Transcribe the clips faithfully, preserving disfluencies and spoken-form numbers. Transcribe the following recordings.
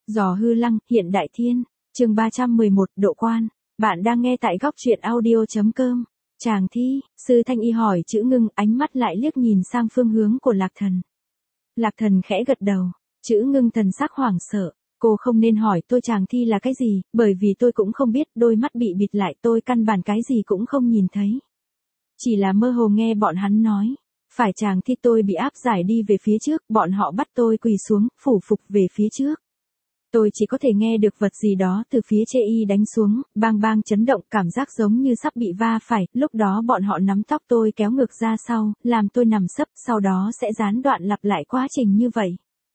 Giò hư lăng, hiện đại thiên, chương ba trăm mười một, độ quan. Bạn đang nghe tại góc truyện audio.com. Chàng thi, sư Thanh Y hỏi chữ ngưng, ánh mắt lại liếc nhìn sang phương hướng của Lạc Thần. Lạc Thần khẽ gật đầu, chữ ngưng thần sắc hoảng sợ. Cô không nên hỏi tôi chàng thi là cái gì, bởi vì tôi cũng không biết, đôi mắt bị bịt lại, tôi căn bản cái gì cũng không nhìn thấy. Chỉ là mơ hồ nghe bọn hắn nói, phải chàng thi tôi bị áp giải đi về phía trước, bọn họ bắt tôi quỳ xuống, phủ phục về phía trước. Tôi chỉ có thể nghe được vật gì đó từ phía chê y đánh xuống, bang bang chấn động, cảm giác giống như sắp bị va phải, lúc đó bọn họ nắm tóc tôi kéo ngược ra sau, làm tôi nằm sấp, sau đó sẽ gián đoạn lặp lại quá trình như vậy.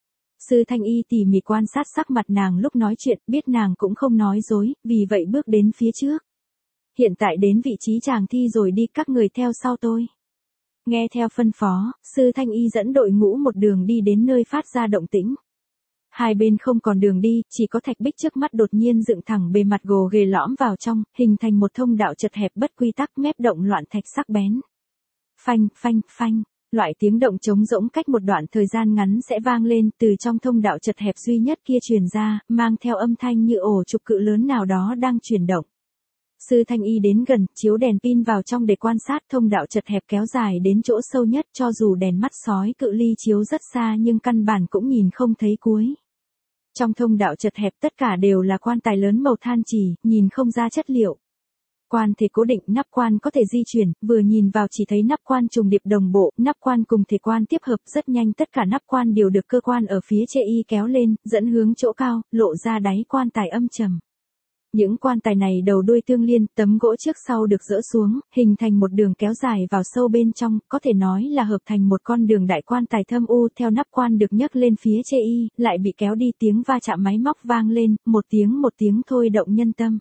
Sư Thanh Y tỉ mỉ quan sát sắc mặt nàng lúc nói chuyện, biết nàng cũng không nói dối, vì vậy bước đến phía trước. Hiện tại đến vị trí chàng thi rồi đi, các người theo sau tôi. Nghe theo phân phó, sư Thanh Y dẫn đội ngũ một đường đi đến nơi phát ra động tĩnh. Hai bên không còn đường đi, chỉ có thạch bích trước mắt đột nhiên dựng thẳng, bề mặt gồ ghề lõm vào trong, hình thành một thông đạo chật hẹp bất quy tắc, mép động loạn thạch sắc bén. Phanh, phanh, phanh, loại tiếng động trống rỗng cách một đoạn thời gian ngắn sẽ vang lên, từ trong thông đạo chật hẹp duy nhất kia truyền ra, mang theo âm thanh như ổ trục cự lớn nào đó đang chuyển động. Sư Thanh Y đến gần, chiếu đèn pin vào trong để quan sát, thông đạo chật hẹp kéo dài đến chỗ sâu nhất, cho dù đèn mắt sói cự ly chiếu rất xa nhưng căn bản cũng nhìn không thấy cuối. Trong thông đạo chật hẹp tất cả đều là quan tài lớn màu than trì, nhìn không ra chất liệu. Quan thể cố định, nắp quan có thể di chuyển, vừa nhìn vào chỉ thấy nắp quan trùng điệp đồng bộ, nắp quan cùng thể quan tiếp hợp rất nhanh, tất cả nắp quan đều được cơ quan ở phía chê y kéo lên, dẫn hướng chỗ cao, lộ ra đáy quan tài âm trầm. Những quan tài này đầu đuôi tương liên, tấm gỗ trước sau được dỡ xuống, hình thành một đường kéo dài vào sâu bên trong, có thể nói là hợp thành một con đường đại quan tài thâm u, theo nắp quan được nhấc lên phía chê y, lại bị kéo đi, tiếng va chạm máy móc vang lên, một tiếng một tiếng thôi động nhân tâm.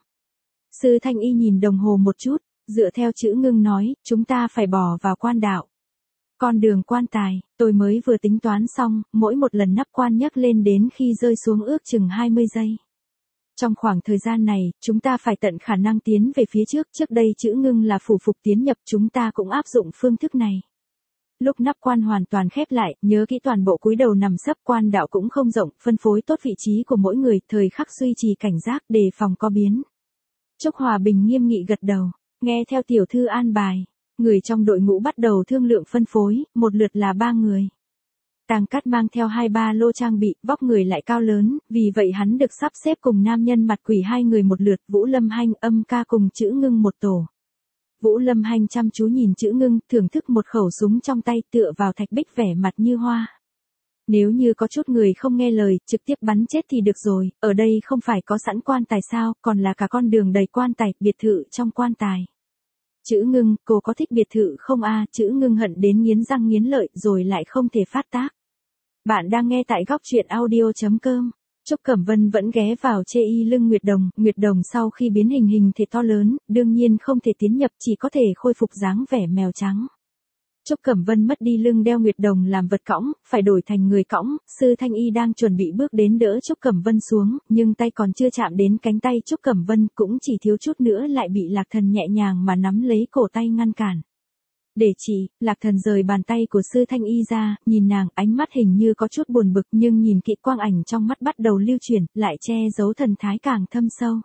Sư Thanh Y nhìn đồng hồ một chút, dựa theo chữ ngưng nói, chúng ta phải bỏ vào quan đạo. Con đường quan tài, tôi mới vừa tính toán xong, mỗi một lần nắp quan nhấc lên đến khi rơi xuống ước chừng hai mươi giây. Trong khoảng thời gian này, chúng ta phải tận khả năng tiến về phía trước, trước đây chữ ngưng là phủ phục tiến nhập, chúng ta cũng áp dụng phương thức này. Lúc nắp quan hoàn toàn khép lại, nhớ kỹ toàn bộ cúi đầu nằm sấp, quan đạo cũng không rộng, phân phối tốt vị trí của mỗi người, thời khắc duy trì cảnh giác, đề phòng có biến. Trúc Hòa Bình nghiêm nghị gật đầu, nghe theo tiểu thư an bài, người trong đội ngũ bắt đầu thương lượng phân phối, một lượt là ba người. Tàng Cát mang theo hai ba lô trang bị, vóc người lại cao lớn, vì vậy hắn được sắp xếp cùng nam nhân mặt quỷ hai người một lượt, Vũ Lâm Hanh, Âm Ca cùng chữ ngưng một tổ. Vũ Lâm Hanh chăm chú nhìn chữ ngưng, thưởng thức một khẩu súng trong tay, tựa vào thạch bích vẻ mặt như hoa. Nếu như có chút người không nghe lời, trực tiếp bắn chết thì được rồi, ở đây không phải có sẵn quan tài sao, còn là cả con đường đầy quan tài, biệt thự trong quan tài. Chữ ngưng, cô có thích biệt thự không a? Chữ ngưng hận đến nghiến răng nghiến lợi rồi lại không thể phát tác. Bạn đang nghe tại góc truyện audio.com. Trúc Cẩm Vân vẫn ghé vào chê y lưng Nguyệt Đồng, Nguyệt Đồng sau khi biến hình hình thể to lớn, đương nhiên không thể tiến nhập, chỉ có thể khôi phục dáng vẻ mèo trắng. Trúc Cẩm Vân mất đi lưng đeo Nguyệt Đồng làm vật cõng, phải đổi thành người cõng, sư Thanh Y đang chuẩn bị bước đến đỡ Trúc Cẩm Vân xuống, nhưng tay còn chưa chạm đến cánh tay Trúc Cẩm Vân, cũng chỉ thiếu chút nữa lại bị Lạc Thần nhẹ nhàng mà nắm lấy cổ tay ngăn cản. Để chỉ, Lạc Thần rời bàn tay của sư Thanh Y ra, nhìn nàng, ánh mắt hình như có chút buồn bực, nhưng nhìn kỹ quang ảnh trong mắt bắt đầu lưu chuyển, lại che giấu thần thái càng thâm sâu.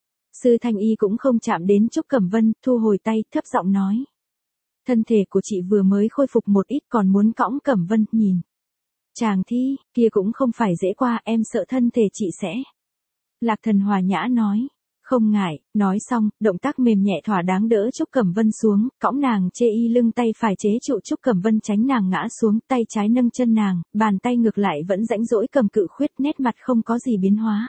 Sư Thanh Y cũng không chạm đến Trúc Cẩm Vân, thu hồi tay, thấp giọng nói. Thân thể của chị vừa mới khôi phục một ít, còn muốn cõng Cẩm Vân, nhìn. Chàng thi, kia cũng không phải dễ qua, em sợ thân thể chị sẽ. Lạc Thần hòa nhã nói. Không ngại, nói xong, động tác mềm nhẹ thỏa đáng đỡ Trúc Cẩm Vân xuống, cõng nàng chê y lưng, tay phải chế trụ Trúc Cẩm Vân tránh nàng ngã xuống, tay trái nâng chân nàng, bàn tay ngược lại vẫn rãnh rỗi cầm cự khuyết, nét mặt không có gì biến hóa.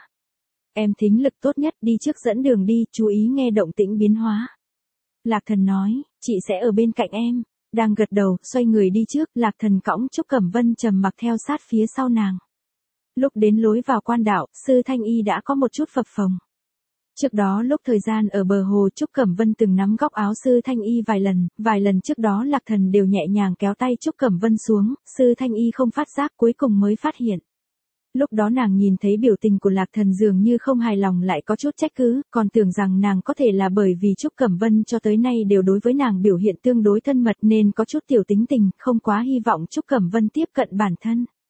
Em thính lực tốt nhất, đi trước dẫn đường đi, chú ý nghe động tĩnh biến hóa. Lạc Thần nói, chị sẽ ở bên cạnh em. Đang gật đầu, xoay người đi trước, Lạc Thần cõng Trúc Cẩm Vân trầm mặc theo sát phía sau nàng. Lúc đến lối vào quan đạo, sư Thanh Y đã có một chút phập phồng. Trước đó lúc thời gian ở bờ hồ, Trúc Cẩm Vân từng nắm góc áo sư Thanh Y vài lần, vài lần trước đó Lạc Thần đều nhẹ nhàng kéo tay Trúc Cẩm Vân xuống, sư Thanh Y không phát giác, cuối cùng mới phát hiện. Lúc đó nàng nhìn thấy biểu tình của Lạc Thần dường như không hài lòng, lại có chút trách cứ, còn tưởng rằng nàng có thể là bởi vì Trúc Cẩm Vân cho tới nay đều đối với nàng biểu hiện tương đối thân mật nên có chút tiểu tính tình, không quá hy vọng Trúc Cẩm Vân tiếp cận bản thân.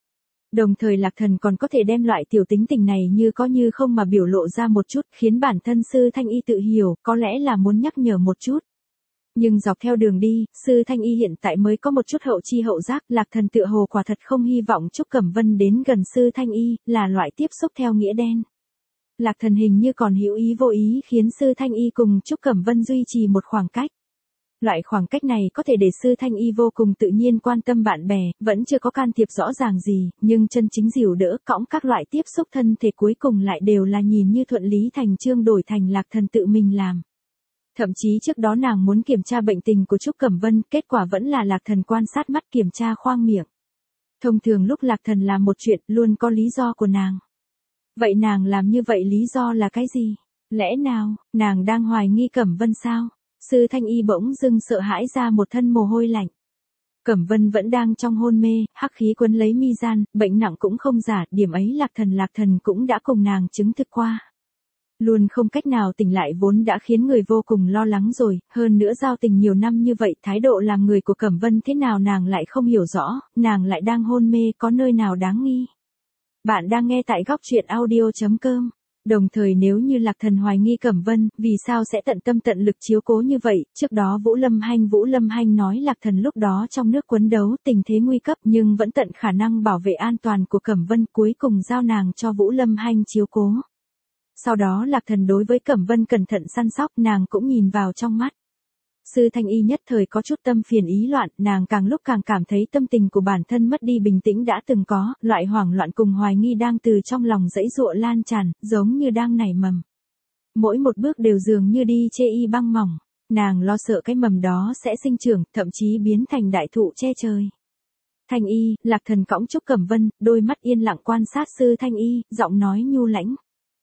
Đồng thời Lạc Thần còn có thể đem loại tiểu tính tình này như có như không mà biểu lộ ra một chút, khiến bản thân Sư Thanh Y tự hiểu, có lẽ là muốn nhắc nhở một chút. Nhưng dọc theo đường đi, Sư Thanh Y hiện tại mới có một chút hậu chi hậu giác, Lạc Thần tựa hồ quả thật không hy vọng Trúc Cẩm Vân đến gần Sư Thanh Y, là loại tiếp xúc theo nghĩa đen. Lạc Thần hình như còn hữu ý vô ý khiến Sư Thanh Y cùng Trúc Cẩm Vân duy trì một khoảng cách. Loại khoảng cách này có thể để Sư Thanh Y vô cùng tự nhiên quan tâm bạn bè, vẫn chưa có can thiệp rõ ràng gì, nhưng chân chính dìu đỡ cõng các loại tiếp xúc thân thể cuối cùng lại đều là nhìn như thuận lý thành chương đổi thành Lạc Thần tự mình làm. Thậm chí trước đó nàng muốn kiểm tra bệnh tình của Trúc Cẩm Vân, kết quả vẫn là Lạc Thần quan sát mắt kiểm tra khoang miệng. Thông thường lúc Lạc Thần làm một chuyện luôn có lý do của nàng. Vậy nàng làm như vậy lý do là cái gì? Lẽ nào, nàng đang hoài nghi Cẩm Vân sao? Sư Thanh Y bỗng dưng sợ hãi ra một thân mồ hôi lạnh. Cẩm Vân vẫn đang trong hôn mê, hắc khí quấn lấy mi gian, bệnh nặng cũng không giả, điểm ấy Lạc Thần Lạc Thần cũng đã cùng nàng chứng thực qua. Luôn không cách nào tỉnh lại vốn đã khiến người vô cùng lo lắng rồi, hơn nữa giao tình nhiều năm như vậy, thái độ làm người của Cẩm Vân thế nào nàng lại không hiểu rõ, nàng lại đang hôn mê có nơi nào đáng nghi. Bạn đang nghe tại góc truyện audio chấm com. Đồng thời nếu như Lạc Thần hoài nghi Cẩm Vân, vì sao sẽ tận tâm tận lực chiếu cố như vậy, trước đó Vũ Lâm Hanh Vũ Lâm Hanh nói Lạc Thần lúc đó trong nước quấn đấu tình thế nguy cấp nhưng vẫn tận khả năng bảo vệ an toàn của Cẩm Vân, cuối cùng giao nàng cho Vũ Lâm Hanh chiếu cố. Sau đó Lạc Thần đối với Cẩm Vân cẩn thận săn sóc, nàng cũng nhìn vào trong mắt. Sư Thanh Y nhất thời có chút tâm phiền ý loạn, nàng càng lúc càng cảm thấy tâm tình của bản thân mất đi bình tĩnh đã từng có, loại hoảng loạn cùng hoài nghi đang từ trong lòng dãy dụa lan tràn, giống như đang nảy mầm. Mỗi một bước đều dường như đi chê y băng mỏng, nàng lo sợ cái mầm đó sẽ sinh trưởng, thậm chí biến thành đại thụ che trời. Thanh Y, Lạc Thần cõng Trúc Cẩm Vân, đôi mắt yên lặng quan sát Sư Thanh Y, giọng nói nhu lãnh.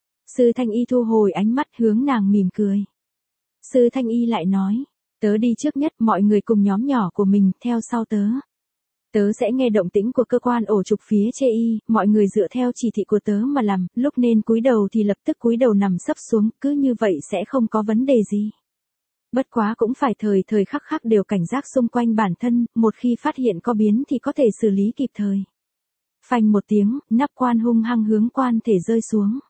Sư Thanh Y thu hồi ánh mắt hướng nàng mỉm cười. Sư Thanh Y lại nói. Tớ đi trước nhất, mọi người cùng nhóm nhỏ của mình, theo sau tớ. Tớ sẽ nghe động tĩnh của cơ quan ổ trục phía chê y, mọi người dựa theo chỉ thị của tớ mà làm, lúc nên cúi đầu thì lập tức cúi đầu nằm sấp xuống, cứ như vậy sẽ không có vấn đề gì. Bất quá cũng phải thời thời khắc khắc đều cảnh giác xung quanh bản thân, một khi phát hiện có biến thì có thể xử lý kịp thời. Phanh một tiếng, nắp quan hung hăng hướng quan thể rơi xuống.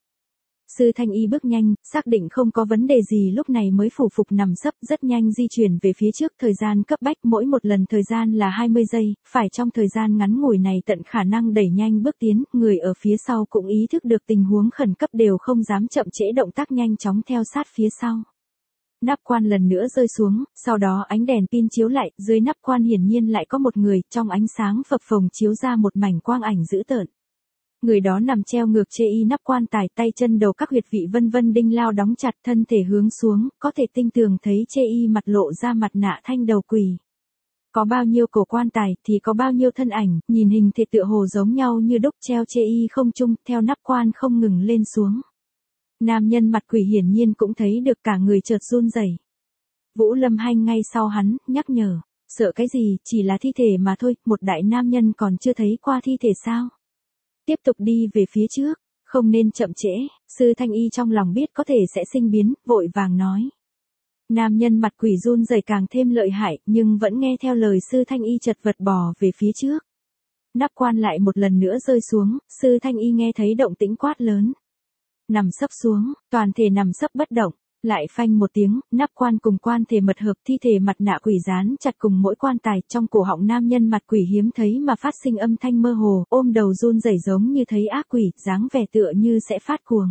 Sư Thanh Y bước nhanh, xác định không có vấn đề gì lúc này mới phủ phục nằm sấp rất nhanh di chuyển về phía trước, thời gian cấp bách mỗi một lần thời gian là hai mươi giây, phải trong thời gian ngắn ngủi này tận khả năng đẩy nhanh bước tiến, người ở phía sau cũng ý thức được tình huống khẩn cấp đều không dám chậm trễ động tác nhanh chóng theo sát phía sau. Nắp quan lần nữa rơi xuống, sau đó ánh đèn pin chiếu lại, dưới nắp quan hiển nhiên lại có một người, trong ánh sáng phập phồng chiếu ra một mảnh quang ảnh dữ tợn. Người đó nằm treo ngược chê y nắp quan tài, tay chân đầu các huyệt vị vân vân đinh lao đóng chặt, thân thể hướng xuống, có thể tinh tường thấy chê y mặt lộ ra mặt nạ thanh đầu quỷ. Có bao nhiêu cổ quan tài thì có bao nhiêu thân ảnh, nhìn hình thể tựa hồ giống nhau như đúc, treo chê y không trung, theo nắp quan không ngừng lên xuống. Nam nhân mặt quỷ hiển nhiên cũng thấy được, cả người chợt run rẩy. Vũ Lâm Hanh ngay sau hắn, nhắc nhở, sợ cái gì, chỉ là thi thể mà thôi, một đại nam nhân còn chưa thấy qua thi thể sao? Tiếp tục đi về phía trước, không nên chậm trễ. Sư Thanh Y trong lòng biết có thể sẽ sinh biến, vội vàng nói. Nam nhân mặt quỷ run rẩy càng thêm lợi hại, nhưng vẫn nghe theo lời Sư Thanh Y chật vật bò về phía trước. Nắp quan lại một lần nữa rơi xuống, Sư Thanh Y nghe thấy động tĩnh quát lớn. Nằm sấp xuống, toàn thể nằm sấp bất động. Lại phanh một tiếng, nắp quan cùng quan thể mật hợp, thi thể mặt nạ quỷ dán chặt cùng mỗi quan tài, trong cổ họng nam nhân mặt quỷ hiếm thấy mà phát sinh âm thanh mơ hồ, ôm đầu run rẩy giống như thấy ác quỷ, dáng vẻ tựa như sẽ phát cuồng.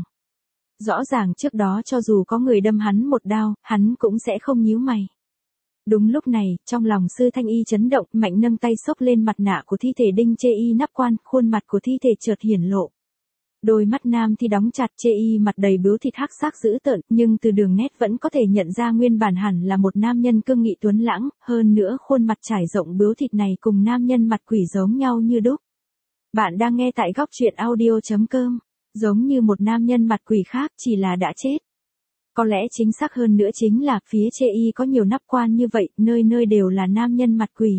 Rõ ràng trước đó cho dù có người đâm hắn một đao, hắn cũng sẽ không nhíu mày. Đúng lúc này, trong lòng Sư Thanh Y chấn động, mạnh nâng tay xốc lên mặt nạ của thi thể đinh chê y nắp quan, khuôn mặt của thi thể chợt hiển lộ. Đôi mắt nam thì đóng chặt, chê y mặt đầy bướu thịt hắc sắc dữ tợn, nhưng từ đường nét vẫn có thể nhận ra nguyên bản hẳn là một nam nhân cương nghị tuấn lãng, hơn nữa khuôn mặt trải rộng bướu thịt này cùng nam nhân mặt quỷ giống nhau như đúc. Bạn đang nghe tại góc truyện audio chấm com, giống như một nam nhân mặt quỷ khác, chỉ là đã chết. Có lẽ chính xác hơn nữa chính là phía chê y có nhiều nắp quan như vậy, nơi nơi đều là nam nhân mặt quỷ.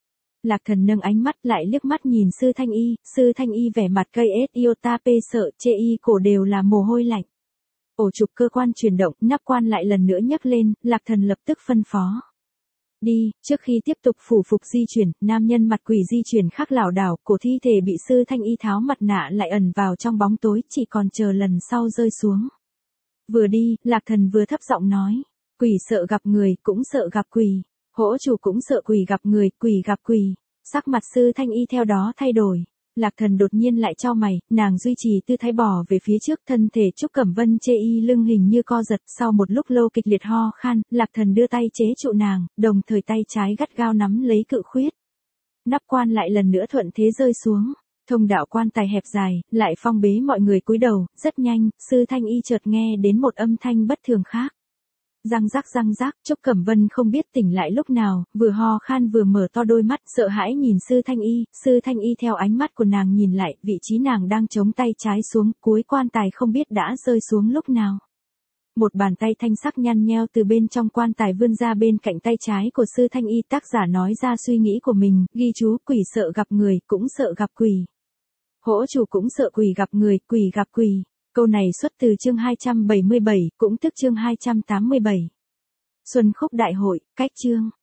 Lạc Thần nâng ánh mắt lại liếc mắt nhìn Sư Thanh Y, Sư Thanh Y vẻ mặt cây ết iota p sợ, chê y cổ đều là mồ hôi lạnh. Ổ trục cơ quan chuyển động, nắp quan lại lần nữa nhấc lên, Lạc Thần lập tức phân phó. Đi, trước khi tiếp tục phủ phục di chuyển, nam nhân mặt quỷ di chuyển khắc lảo đảo, cổ thi thể bị sư thanh y tháo mặt nạ lại ẩn vào trong bóng tối, chỉ còn chờ lần sau rơi xuống. Vừa đi, Lạc Thần vừa thấp giọng nói, quỷ sợ gặp người, cũng sợ gặp quỷ. Hỗ chủ cũng sợ quỷ gặp người, quỷ gặp quỷ. Sắc mặt sư thanh y theo đó thay đổi. Lạc Thần đột nhiên lại chau mày, nàng duy trì tư thái bò về phía trước, thân thể Trúc Cẩm Vân chê y lưng hình như co giật, sau một lúc lâu kịch liệt ho khan, Lạc Thần đưa tay chế trụ nàng, đồng thời tay trái gắt gao nắm lấy cự khuyết. Nắp quan lại lần nữa thuận thế rơi xuống, thông đạo quan tài hẹp dài, lại phong bế mọi người cúi đầu, rất nhanh, sư thanh y chợt nghe đến một âm thanh bất thường khác. Răng rắc răng rắc, Trúc Cẩm Vân không biết tỉnh lại lúc nào, vừa ho khan vừa mở to đôi mắt, sợ hãi nhìn sư thanh y, sư thanh y theo ánh mắt của nàng nhìn lại, vị trí nàng đang chống tay trái xuống, cuối quan tài không biết đã rơi xuống lúc nào. Một bàn tay thanh sắc nhăn nheo từ bên trong quan tài vươn ra bên cạnh tay trái của sư thanh y, tác giả nói ra suy nghĩ của mình, ghi chú quỷ sợ gặp người, cũng sợ gặp quỷ. Hỗ chủ cũng sợ quỷ gặp người, quỷ gặp quỷ. Câu này xuất từ chương hai trăm bảy mươi bảy, cũng tức chương hai trăm tám mươi bảy. Xuân khúc đại hội, cách chương.